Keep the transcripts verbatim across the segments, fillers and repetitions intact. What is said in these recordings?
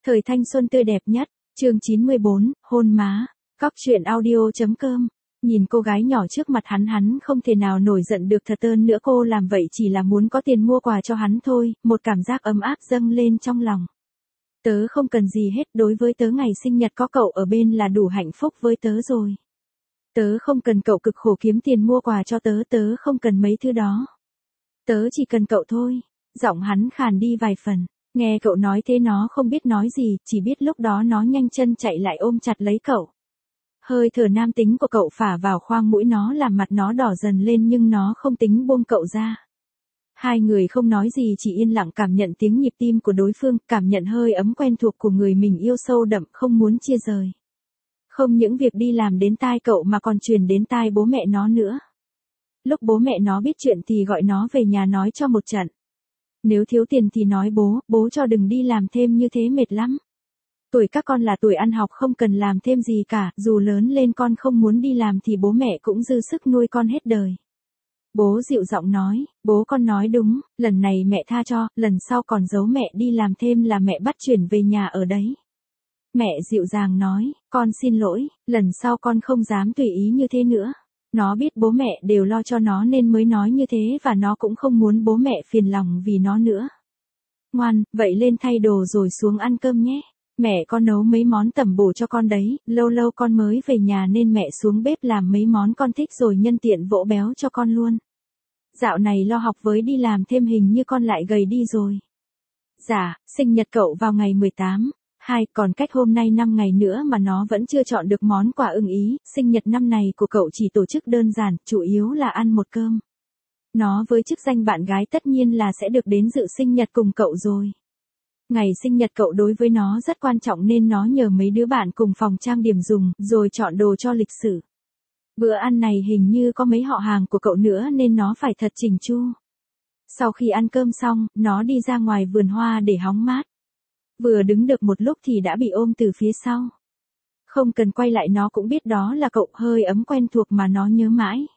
Thời thanh xuân tươi đẹp nhất, chương chín mươi bốn, hôn má, Cóc truyện audio.com. Nhìn cô gái nhỏ trước mặt hắn hắn không thể nào nổi giận được thật ơn nữa, cô làm vậy chỉ là muốn có tiền mua quà cho hắn thôi, một cảm giác ấm áp dâng lên trong lòng. Tớ không cần gì hết, đối với tớ ngày sinh nhật có cậu ở bên là đủ hạnh phúc với tớ rồi. Tớ không cần cậu cực khổ kiếm tiền mua quà cho tớ, tớ không cần mấy thứ đó. Tớ chỉ cần cậu thôi. Giọng hắn khàn đi vài phần. Nghe cậu nói thế nó không biết nói gì, chỉ biết lúc đó nó nhanh chân chạy lại ôm chặt lấy cậu. Hơi thở nam tính của cậu phả vào khoang mũi nó làm mặt nó đỏ dần lên nhưng nó không tính buông cậu ra. Hai người không nói gì, chỉ yên lặng cảm nhận tiếng nhịp tim của đối phương, cảm nhận hơi ấm quen thuộc của người mình yêu sâu đậm, không muốn chia rời. Không những việc đi làm đến tai cậu mà còn truyền đến tai bố mẹ nó nữa. Lúc bố mẹ nó biết chuyện thì gọi nó về nhà nói cho một trận. Nếu thiếu tiền thì nói bố, bố cho đừng đi làm thêm như thế mệt lắm. Tuổi các con là tuổi ăn học, không cần làm thêm gì cả, dù lớn lên con không muốn đi làm thì bố mẹ cũng dư sức nuôi con hết đời. Bố dịu giọng nói, bố con nói đúng, lần này mẹ tha cho, lần sau còn giấu mẹ đi làm thêm là mẹ bắt chuyển về nhà ở đấy. Mẹ dịu dàng nói, con xin lỗi, lần sau con không dám tùy ý như thế nữa. Nó biết bố mẹ đều lo cho nó nên mới nói như thế và nó cũng không muốn bố mẹ phiền lòng vì nó nữa. Ngoan, vậy lên thay đồ rồi xuống ăn cơm nhé. Mẹ con nấu mấy món tẩm bổ cho con đấy, lâu lâu con mới về nhà nên mẹ xuống bếp làm mấy món con thích rồi nhân tiện vỗ béo cho con luôn. Dạo này lo học với đi làm thêm hình như con lại gầy đi rồi. Dạ, sinh nhật cậu vào ngày mười tám. Hai, còn cách hôm nay năm ngày nữa mà nó vẫn chưa chọn được món quà ưng ý, sinh nhật năm này của cậu chỉ tổ chức đơn giản, chủ yếu là ăn một cơm. Nó với chức danh bạn gái tất nhiên là sẽ được đến dự sinh nhật cùng cậu rồi. Ngày sinh nhật cậu đối với nó rất quan trọng nên nó nhờ mấy đứa bạn cùng phòng trang điểm dùng, rồi chọn đồ cho lịch sử. Bữa ăn này hình như có mấy họ hàng của cậu nữa nên nó phải thật chỉnh chu. Sau khi ăn cơm xong, nó đi ra ngoài vườn hoa để hóng mát. Vừa đứng được một lúc thì đã bị ôm từ phía sau. Không cần quay lại nó cũng biết đó là cậu, hơi ấm quen thuộc mà nó nhớ mãi.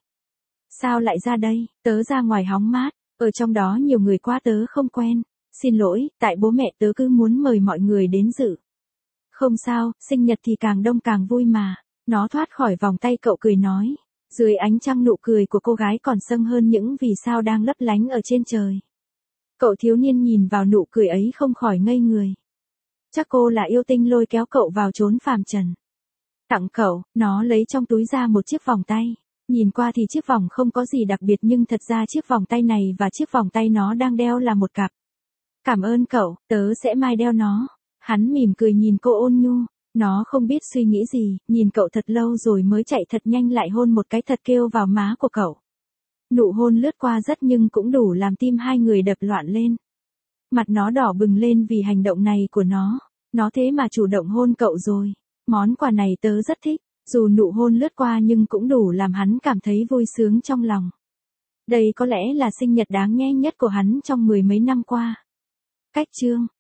Sao lại ra đây? Tớ ra ngoài hóng mát, ở trong đó nhiều người quá tớ không quen. Xin lỗi, tại bố mẹ tớ cứ muốn mời mọi người đến dự. Không sao, sinh nhật thì càng đông càng vui mà. Nó thoát khỏi vòng tay cậu cười nói. Dưới ánh trăng nụ cười của cô gái còn sâng hơn những vì sao đang lấp lánh ở trên trời. Cậu thiếu niên nhìn vào nụ cười ấy không khỏi ngây người. Chắc cô là yêu tinh lôi kéo cậu vào chốn phàm trần. Tặng cậu, nó lấy trong túi ra một chiếc vòng tay. Nhìn qua thì chiếc vòng không có gì đặc biệt nhưng thật ra chiếc vòng tay này và chiếc vòng tay nó đang đeo là một cặp. Cảm ơn cậu, tớ sẽ mai đeo nó. Hắn mỉm cười nhìn cô ôn nhu. Nó không biết suy nghĩ gì, nhìn cậu thật lâu rồi mới chạy thật nhanh lại hôn một cái thật kêu vào má của cậu. Nụ hôn lướt qua rất nhưng cũng đủ làm tim hai người đập loạn lên. Mặt nó đỏ bừng lên vì hành động này của nó. Nó thế mà chủ động hôn cậu rồi. Món quà này tớ rất thích. Dù nụ hôn lướt qua nhưng cũng đủ làm hắn cảm thấy vui sướng trong lòng. Đây có lẽ là sinh nhật đáng nhẽ nhất của hắn trong mười mấy năm qua. Cách chương